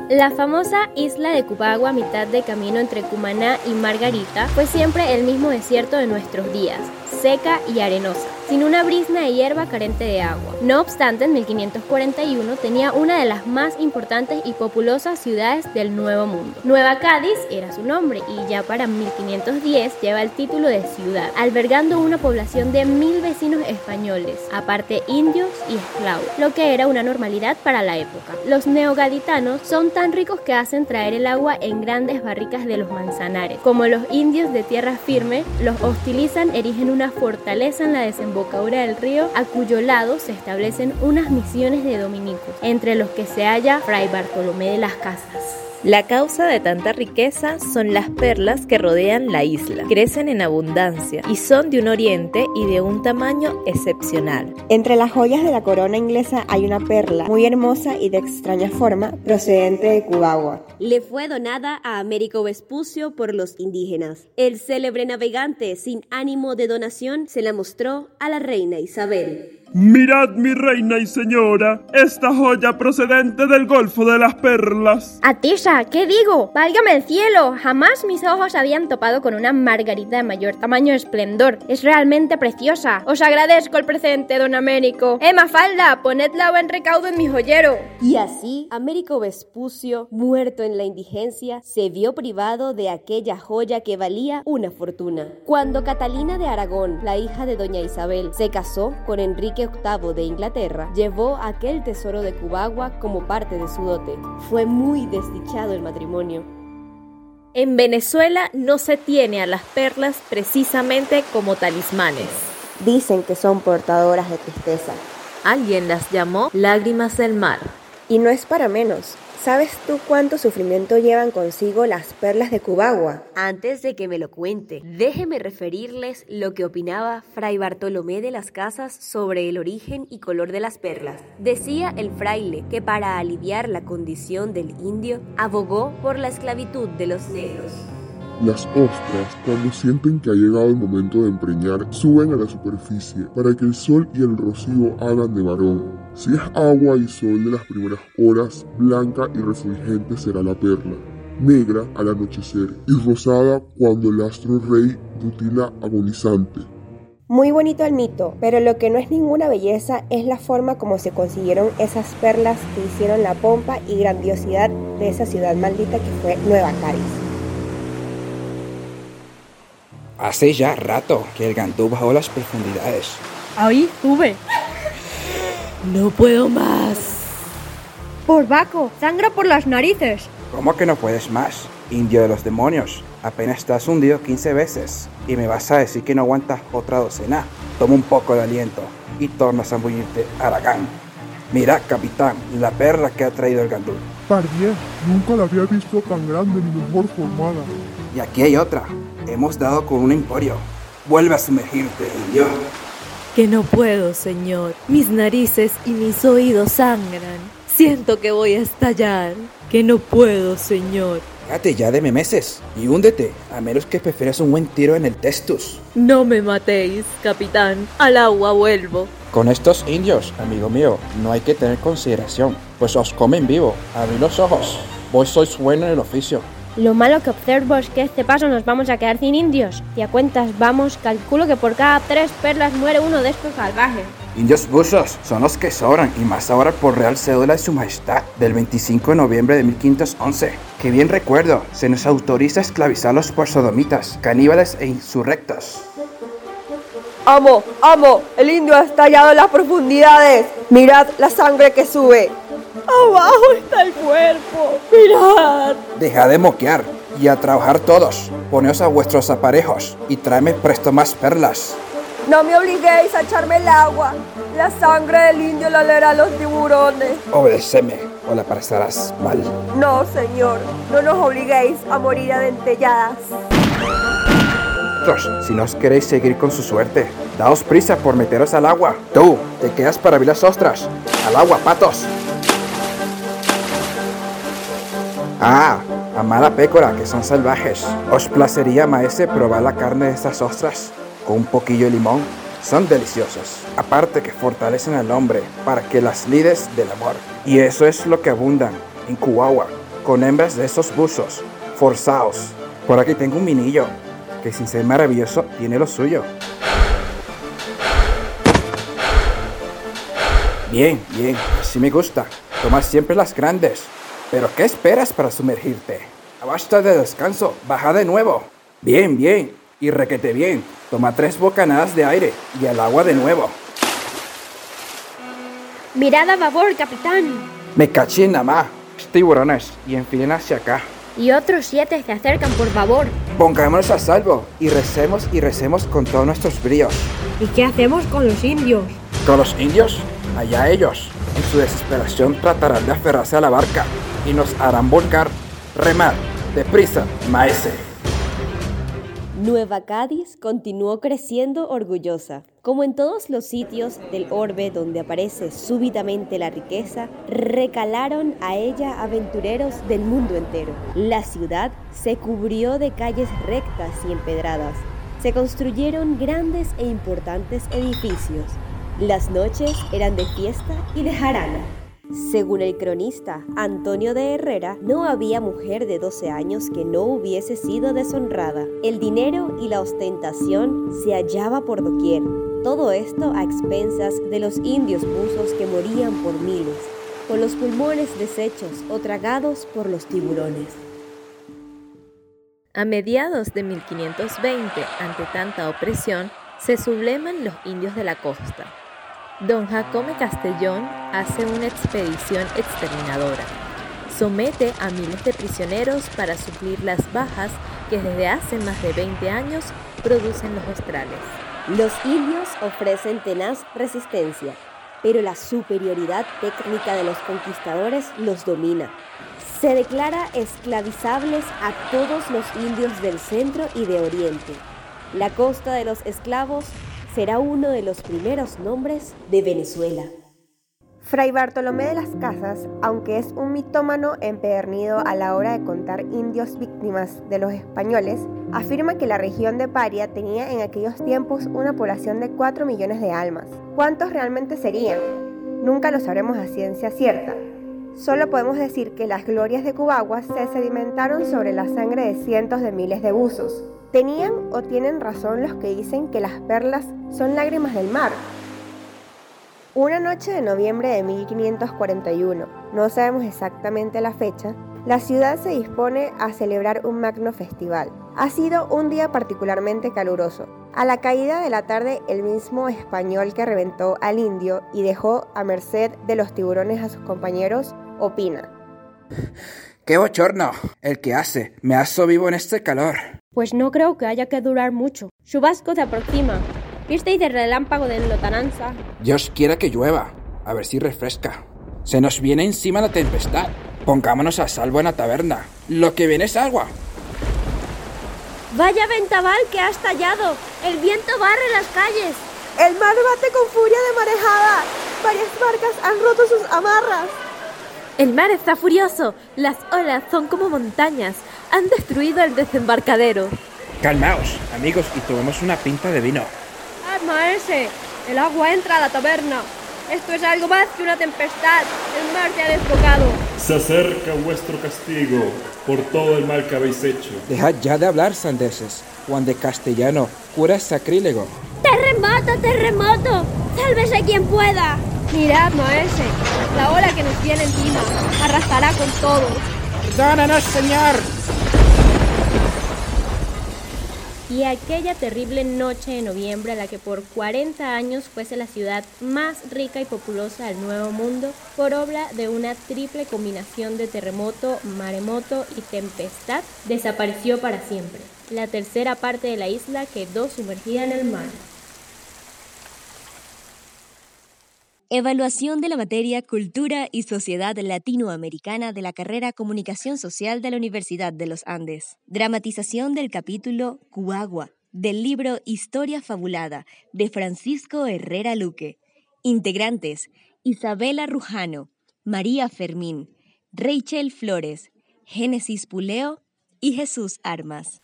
La famosa isla de Cubagua, a mitad de camino entre Cumaná y Margarita, fue siempre el mismo desierto de nuestros días, seca y arenosa, sin una brizna de hierba, carente de agua. No obstante, en 1541 tenía una de las más importantes y populosas ciudades del Nuevo Mundo. Nueva Cádiz era su nombre y ya para 1510 lleva el título de ciudad, albergando una población de 1000 vecinos españoles, aparte indios y esclavos, lo que era una normalidad para la época. Los neogaditanos son tan ricos que hacen traer el agua en grandes barricas de los Manzanares. Como los indios de tierra firme los hostilizan, erigen una fortaleza en la desembocadura del río, a cuyo lado se establecen unas misiones de dominicos, entre los que se halla Fray Bartolomé de las Casas. La causa de tanta riqueza son las perlas que rodean la isla. Crecen en abundancia y son de un oriente y de un tamaño excepcional. Entre las joyas de la corona inglesa hay una perla muy hermosa y de extraña forma, procedente de Cubagua. Le fue donada a Américo Vespucio por los indígenas. El célebre navegante, sin ánimo de donación, se la mostró a la reina Isabel. Mirad, mi reina y señora, esta joya procedente del Golfo de las Perlas. Atisa, ¿qué digo? ¡Válgame el cielo! Jamás mis ojos habían topado con una margarita de mayor tamaño y esplendor. Es realmente preciosa. Os agradezco el presente, don Américo. Mafalda, ponedla a buen recaudo en mi joyero. Y así, Américo Vespucio, muerto en la indigencia, se vio privado de aquella joya que valía una fortuna. Cuando Catalina de Aragón, la hija de doña Isabel, se casó con Enrique VIII de Inglaterra, llevó aquel tesoro de Cubagua como parte de su dote. Fue muy desdichado el matrimonio. En Venezuela no se tiene a las perlas precisamente como talismanes. Dicen que son portadoras de tristeza. Alguien las llamó lágrimas del mar. Y no es para menos. ¿Sabes tú cuánto sufrimiento llevan consigo las perlas de Cubagua? Antes de que me lo cuente, déjeme referirles lo que opinaba Fray Bartolomé de las Casas sobre el origen y color de las perlas. Decía el fraile que para aliviar la condición del indio, abogó por la esclavitud de los negros. Las ostras, cuando sienten que ha llegado el momento de empreñar, suben a la superficie para que el sol y el rocío hagan de varón. Si es agua y sol de las primeras horas, blanca y refulgente será la perla, negra al anochecer y rosada cuando el astro rey rutila agonizante. Muy bonito el mito, pero lo que no es ninguna belleza es la forma como se consiguieron esas perlas que hicieron la pompa y grandiosidad de esa ciudad maldita que fue Nueva Cádiz. Hace ya rato que el Gandú bajó las profundidades. Ahí sube. No puedo más. Por Baco, sangra por las narices. ¿Cómo que no puedes más? Indio de los demonios, apenas estás hundido 15 veces y me vas a decir que no aguantas otra docena. Toma un poco de aliento y torna a zambullirte, Aragán. Mira, capitán, la perla que ha traído el Gandú. Pardiez, nunca la había visto tan grande ni mejor formada. Y aquí hay otra. Hemos dado con un emporio. Vuelve a sumergirte, indio. Que no puedo, señor. Mis narices y mis oídos sangran. Siento que voy a estallar. Que no puedo, señor. Déjate ya de memeces y húndete, a menos que prefieras un buen tiro en el testus. No me matéis, capitán. Al agua vuelvo. Con estos indios, amigo mío, no hay que tener consideración, pues os comen vivo. Abrid los ojos. Vos sois bueno en el oficio. Lo malo que observo es que este paso nos vamos a quedar sin indios. Si a cuentas vamos, calculo que por cada 3 perlas muere uno de estos salvajes. Indios buzos son los que sobran, y más ahora por Real Cédula de Su Majestad, del 25 de noviembre de 1511. Que bien recuerdo, se nos autoriza a esclavizarlos por sodomitas, caníbales e insurrectos. ¡Amo! ¡Amo! El indio ha estallado en las profundidades. Mirad la sangre que sube. Abajo está el cuerpo. Mirad. Dejad de moquear y a trabajar todos. Poneos a vuestros aparejos y tráeme presto más perlas. No me obliguéis a echarme el agua. La sangre del indio la leerá a los tiburones. Obedéceme o la pasarás mal. No, señor. No nos obliguéis a morir adentelladas. Si no os queréis seguir con su suerte, daos prisa por meteros al agua. Tú, te quedas para abrir las ostras. Al agua, patos. Amada pécora, que son salvajes. ¿Os placería, maese, probar la carne de estas ostras? Con un poquillo de limón. Son deliciosos. Aparte que fortalecen al hombre para que las lides del amor. Y eso es lo que abundan en Cubagua. con hembras de esos buzos. Forzaos. Por aquí tengo un minillo, que sin ser maravilloso, tiene lo suyo. Bien, bien, así me gusta. Toma siempre las grandes. ¿Pero qué esperas para sumergirte? Basta de descanso, baja de nuevo. Bien, bien, y requete bien. Toma 3 bocanadas de aire y al agua de nuevo. Mirad a babor, capitán. Me caché en nada más. Tiburones, y enfilen hacia acá. Y otros 7 se acercan por babor. Pongámonos a salvo y recemos con todos nuestros bríos. ¿Y qué hacemos con los indios? ¿Con los indios? Allá ellos. En su desesperación tratarán de aferrarse a la barca y nos harán volcar. Remar, deprisa, maese. Nueva Cádiz continuó creciendo orgullosa. Como en todos los sitios del orbe donde aparece súbitamente la riqueza, recalaron a ella aventureros del mundo entero. La ciudad se cubrió de calles rectas y empedradas. Se construyeron grandes e importantes edificios. Las noches eran de fiesta y de jarana. Según el cronista Antonio de Herrera, no había mujer de 12 años que no hubiese sido deshonrada. El dinero y la ostentación se hallaba por doquier. Todo esto a expensas de los indios buzos que morían por miles, con los pulmones deshechos o tragados por los tiburones. A mediados de 1520, ante tanta opresión, se sublevan los indios de la costa. Don Jacome Castellón hace una expedición exterminadora. Somete a miles de prisioneros para suplir las bajas que desde hace más de 20 años producen los australes. Los indios ofrecen tenaz resistencia, pero la superioridad técnica de los conquistadores los domina. Se declara esclavizables a todos los indios del centro y de oriente. La costa de los esclavos será uno de los primeros nombres de Venezuela. Fray Bartolomé de las Casas, aunque es un mitómano empedernido a la hora de contar indios víctimas de los españoles, afirma que la región de Paria tenía en aquellos tiempos una población de 4 millones de almas. ¿Cuántos realmente serían? Nunca lo sabremos a ciencia cierta. Solo podemos decir que las glorias de Cubagua se sedimentaron sobre la sangre de cientos de miles de buzos. ¿Tenían o tienen razón los que dicen que las perlas son lágrimas del mar? Una noche de noviembre de 1541, no sabemos exactamente la fecha, la ciudad se dispone a celebrar un magno festival. Ha sido un día particularmente caluroso. A la caída de la tarde, el mismo español que reventó al indio y dejó a merced de los tiburones a sus compañeros, opina: ¡Qué bochorno! El que hace, me aso vivo en este calor. Pues no creo que haya que durar mucho. Chubasco se aproxima. ¿Visteis el relámpago de Lotananza? Dios quiera que llueva, a ver si refresca. Se nos viene encima la tempestad. Pongámonos a salvo en la taberna. Lo que viene es agua. ¡Vaya vendaval que ha estallado! ¡El viento barre las calles! El mar bate con furia de marejada. Varias barcas han roto sus amarras. El mar está furioso. Las olas son como montañas. Han destruido el desembarcadero. Calmaos, amigos, y tomemos una pinta de vino. ¡Maese! El agua entra a la taberna. Esto es algo más que una tempestad. El mar se ha desbocado. Se acerca vuestro castigo por todo el mal que habéis hecho. Dejad ya de hablar, sandeses. Juan de Castellano, cura es sacrílego. ¡Terremoto, terremoto! ¡Sálvese quien pueda! Mirad, maese. La ola que nos viene encima arrasará con todos. ¡Perdónanos, señor! Y aquella terrible noche de noviembre, a la que por 40 años fuese la ciudad más rica y populosa del Nuevo Mundo, por obra de una triple combinación de terremoto, maremoto y tempestad, desapareció para siempre. La tercera parte de la isla quedó sumergida en el mar. Evaluación de la materia Cultura y Sociedad Latinoamericana de la carrera Comunicación Social de la Universidad de los Andes. Dramatización del capítulo Cubagua, del libro Historia Fabulada, de Francisco Herrera Luque. Integrantes: Isabela Rujano, María Fermín, Rachel Flores, Génesis Puleo y Jesús Armas.